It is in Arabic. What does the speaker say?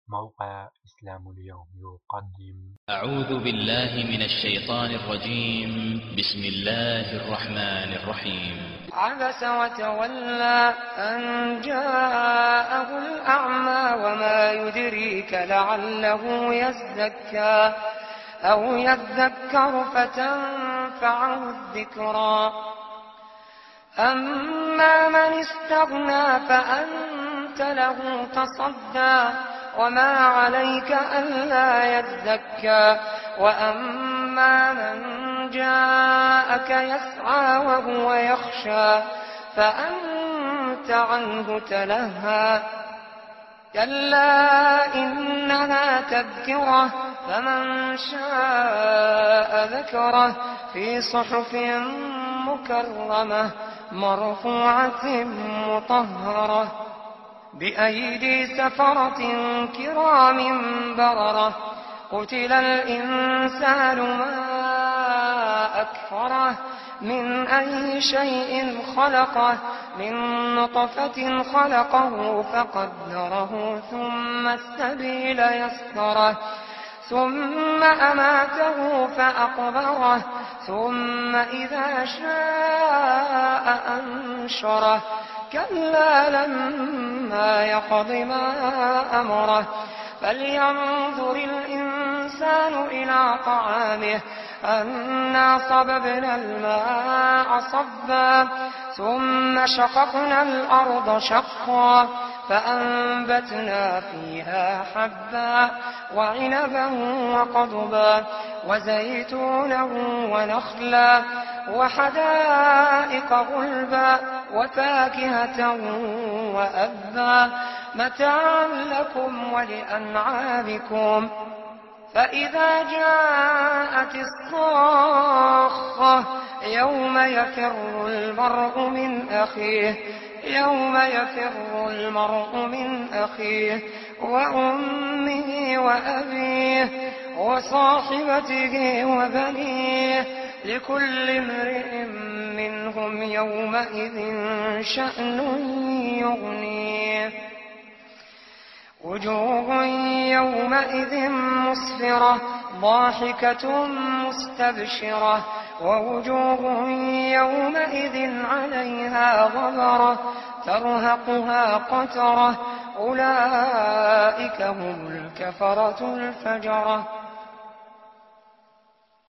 موقع إسلام اليوم يقدم. أعوذ بالله من الشيطان الرجيم. بسم الله الرحمن الرحيم. عبس وتولى أن جاءه الأعمى وما يدريك لعله يزكى أو يذكر فتنفعه الذكرى. أما من استغنى فأنت له تصدى وما عليك ألا يزكى. وأما من جاءك يسعى وهو يخشى فأنت عنه تلهى. كلا إنها تذكرة فمن شاء ذكره في صحف مكرمة مرفوعة مطهرة بأيدي سفرة كرام بررة. قتل الإنسان ما أكفره من أي شيء خلقه من نطفة خلقه فقدره ثم السبيل يسره ثم أماته فأقبره ثم إذا شاء أنشره. كلا لما يقض ما أمره. فلينظر الإنسان إلى طعامه أنا صببنا الماء صبا ثم شققنا الأرض شقا فأنبتنا فيها حبا وعنبا وقضبا وزيتونا ونخلا وحدائق غلبا وفاكهة وأبا متاعا لكم ولأنعامكم. فإذا جاءت الصاخة يوم يفر المرء من أخيه وأمه وأبيه وصاحبته وبنيه لكل امرئ منهم يومئذ شأن يغنيه. وجوه يومئذ مسفرة ضاحكة مستبشرة ووجوه يومئذ عليها غبرة ترهقها قترة أولئك هم الكفرة الفجرة.